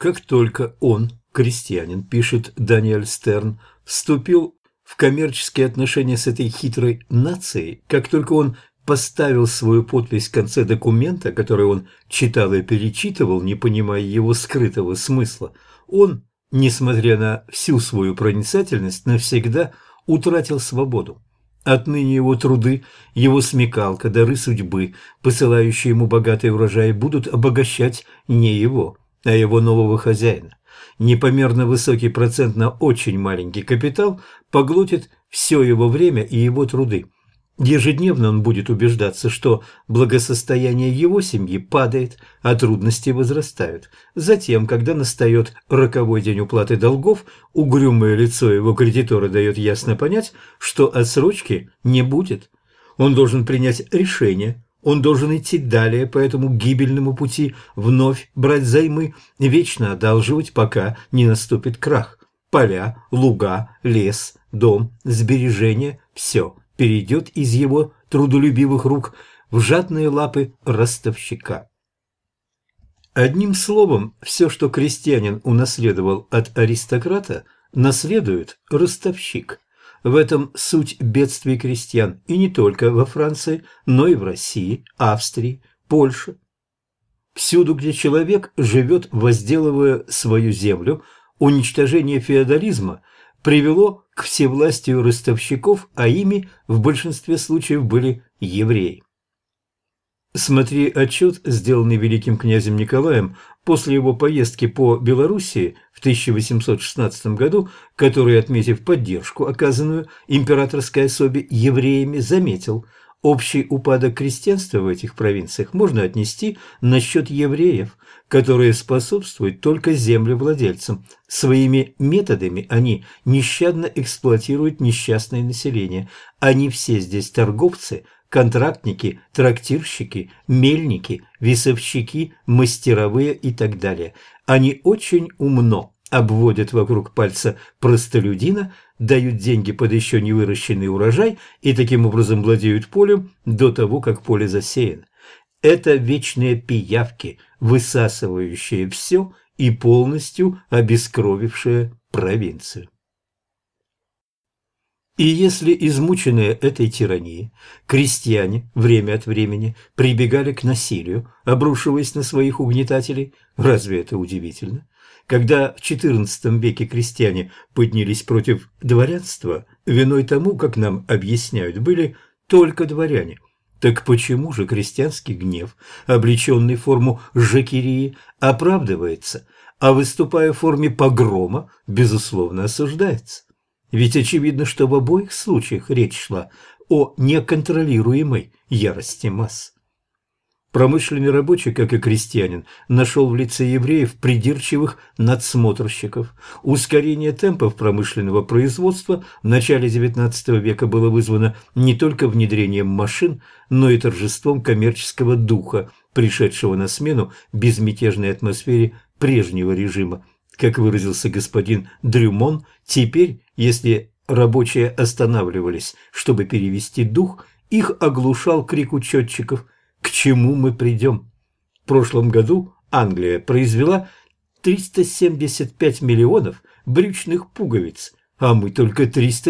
Как только он, крестьянин, пишет Даниэль Стерн, вступил в коммерческие отношения с этой хитрой нацией, как только он поставил свою подпись в конце документа, который он читал и перечитывал, не понимая его скрытого смысла, он, несмотря на всю свою проницательность, навсегда утратил свободу. Отныне его труды, его смекалка, дары судьбы, посылающие ему богатый урожай, будут обогащать не его, а его нового хозяина. Непомерно высокий процент на очень маленький капитал поглотит все его время и его труды. Ежедневно он будет убеждаться, что благосостояние его семьи падает, а трудности возрастают. Затем, когда настает роковой день уплаты долгов, угрюмое лицо его кредитора дает ясно понять, что отсрочки не будет. Он должен принять решение, он должен идти далее по этому гибельному пути, вновь брать займы, вечно одалживать, пока не наступит крах. Поля, луга, лес, дом, сбережения – все перейдет из его трудолюбивых рук в жадные лапы ростовщика. Одним словом, все, что крестьянин унаследовал от аристократа, наследует ростовщик. В этом суть бедствий крестьян, и не только во Франции, но и в России, Австрии, Польше. Всюду, где человек живет, возделывая свою землю, уничтожение феодализма привело к всевластию ростовщиков, а ими в большинстве случаев были евреи. Смотри отчет, сделанный великим князем Николаем после его поездки по Белоруссии в 1816 году, который, отметив поддержку, оказанную императорской особе евреями, заметил: общий упадок крестьянства в этих провинциях можно отнести на счет евреев, которые способствуют только землевладельцам. Своими методами они нещадно эксплуатируют несчастное население. Они все здесь торговцы, контрактники, трактирщики, мельники, весовщики, мастеровые и так далее. Они очень умно обводят вокруг пальца простолюдина, дают деньги под еще не выращенный урожай и таким образом владеют полем до того, как поле засеяно. Это вечные пиявки, высасывающие все и полностью обескровившие провинцию. И если, измученные этой тиранией, крестьяне время от времени прибегали к насилию, обрушиваясь на своих угнетателей, разве это удивительно? Когда в XIV веке крестьяне поднялись против дворянства, виной тому, как нам объясняют, были только дворяне. Так почему же крестьянский гнев, облеченный в форму жакерии, оправдывается, а выступая в форме погрома, безусловно осуждается? Ведь очевидно, что в обоих случаях речь шла о неконтролируемой ярости масс. Промышленный рабочий, как и крестьянин, нашел в лице евреев придирчивых надсмотрщиков. Ускорение темпов промышленного производства в начале XIX века было вызвано не только внедрением машин, но и торжеством коммерческого духа, пришедшего на смену безмятежной атмосфере прежнего режима. Как выразился господин Дрюмон, теперь, если рабочие останавливались, чтобы перевести дух, их оглушал крик учетчиков: «К чему мы придем?». В прошлом году Англия произвела 375 миллионов брючных пуговиц, а мы только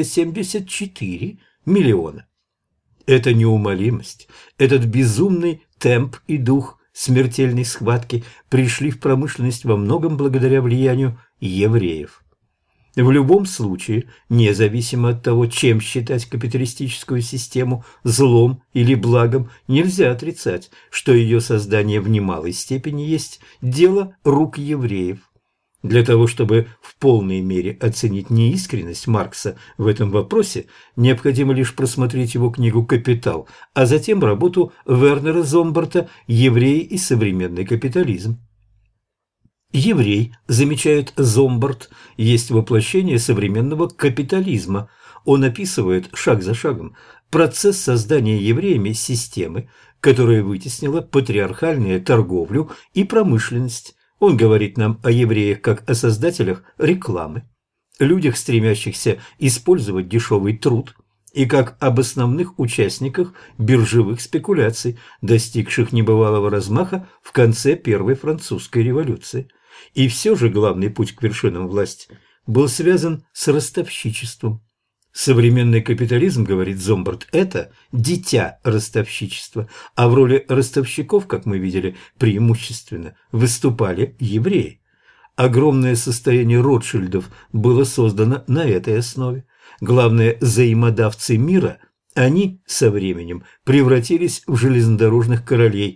374 миллиона. Эта неумолимость, этот безумный темп и дух смертельной схватки пришли в промышленность во многом благодаря влиянию евреев. В любом случае, независимо от того, чем считать капиталистическую систему, злом или благом, нельзя отрицать, что ее создание в немалой степени есть дело рук евреев. Для того, чтобы в полной мере оценить неискренность Маркса в этом вопросе, необходимо лишь просмотреть его книгу «Капитал», а затем работу Вернера Зомбарта «Евреи и современный капитализм». Еврей, замечает Зомбарт, есть воплощение современного капитализма. Он описывает шаг за шагом процесс создания евреями системы, которая вытеснила патриархальную торговлю и промышленность. Он говорит нам о евреях как о создателях рекламы, людях, стремящихся использовать дешевый труд, и как об основных участниках биржевых спекуляций, достигших небывалого размаха в конце Первой французской революции. И все же главный путь к вершинам власти был связан с ростовщичеством. Современный капитализм, говорит Зомбарт, это дитя ростовщичества, а в роли ростовщиков, как мы видели, преимущественно выступали евреи. Огромное состояние Ротшильдов было создано на этой основе. Главные взаимодавцы мира, они со временем превратились в железнодорожных королей.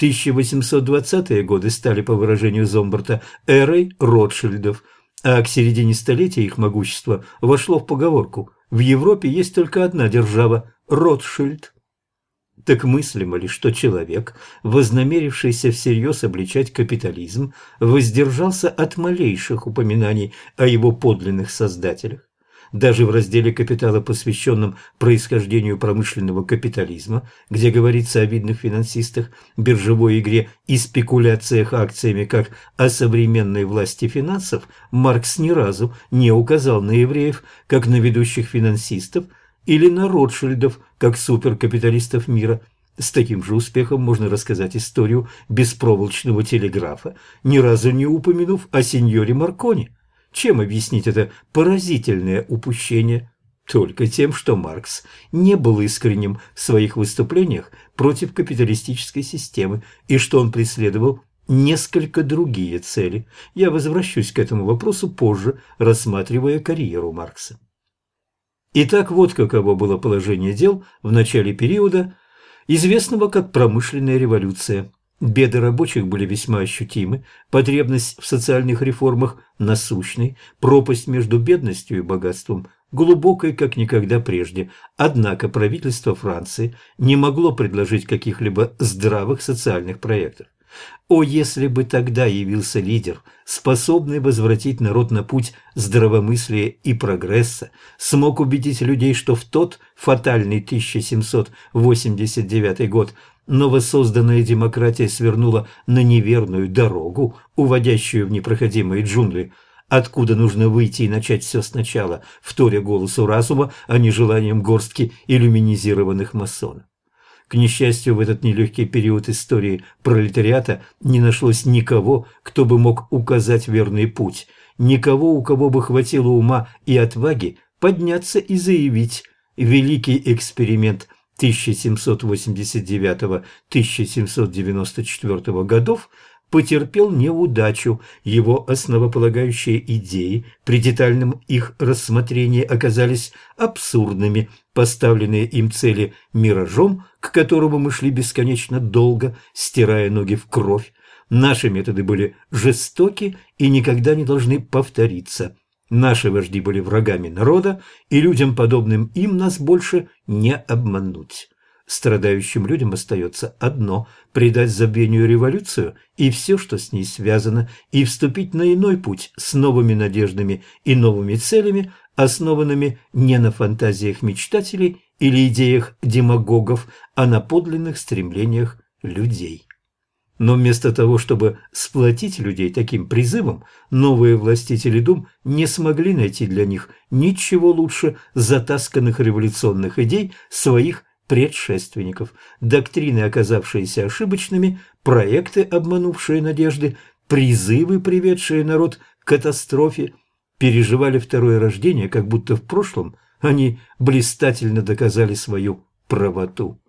1820-е годы стали, по выражению Зомбарта, эрой Ротшильдов, а к середине столетия их могущество вошло в поговорку: в Европе есть только одна держава – Ротшильд. Так мыслимо ли, что человек, вознамерившийся всерьез обличать капитализм, воздержался от малейших упоминаний о его подлинных создателях? Даже в разделе «Капитала», посвященном происхождению промышленного капитализма, где говорится о видных финансистах, биржевой игре и спекуляциях акциями как о современной власти финансов, Маркс ни разу не указал на евреев как на ведущих финансистов или на Ротшильдов как суперкапиталистов мира. С таким же успехом можно рассказать историю беспроволочного телеграфа, ни разу не упомянув о сеньоре Маркони. Чем объяснить это поразительное упущение? Только тем, что Маркс не был искренним в своих выступлениях против капиталистической системы и что он преследовал несколько другие цели. Я возвращусь к этому вопросу позже, рассматривая карьеру Маркса. Итак, вот каково было положение дел в начале периода, известного как промышленная революция. Беды рабочих были весьма ощутимы, потребность в социальных реформах насущной, пропасть между бедностью и богатством глубокой, как никогда прежде. Однако правительство Франции не могло предложить каких-либо здравых социальных проектов. О, если бы тогда явился лидер, способный возвратить народ на путь здравомыслия и прогресса, смог убедить людей, что в тот фатальный 1789 год новосозданная демократия свернула на неверную дорогу, уводящую в непроходимые джунгли, откуда нужно выйти и начать все сначала, вторя голосу разума, а не желанием горстки иллюминизированных масонов. К несчастью, в этот нелегкий период истории пролетариата не нашлось никого, кто бы мог указать верный путь, никого, у кого бы хватило ума и отваги подняться и заявить: великий эксперимент 1789-1794 годов потерпел неудачу, его основополагающие идеи при детальном их рассмотрении оказались абсурдными, поставленные им цели миражом, к которому мы шли бесконечно долго, стирая ноги в кровь. Наши методы были жестоки и никогда не должны повториться. Наши вожди были врагами народа, и людям, подобным им, нас больше не обмануть. Страдающим людям остается одно – предать забвению революцию и все, что с ней связано, и вступить на иной путь с новыми надеждами и новыми целями, основанными не на фантазиях мечтателей или идеях демагогов, а на подлинных стремлениях людей. Но вместо того, чтобы сплотить людей таким призывом, новые властители дум не смогли найти для них ничего лучше затасканных революционных идей своих предшественников, доктрины, оказавшиеся ошибочными, проекты, обманувшие надежды, призывы, приведшие народ к катастрофе, переживали второе рождение, как будто в прошлом они блистательно доказали свою правоту.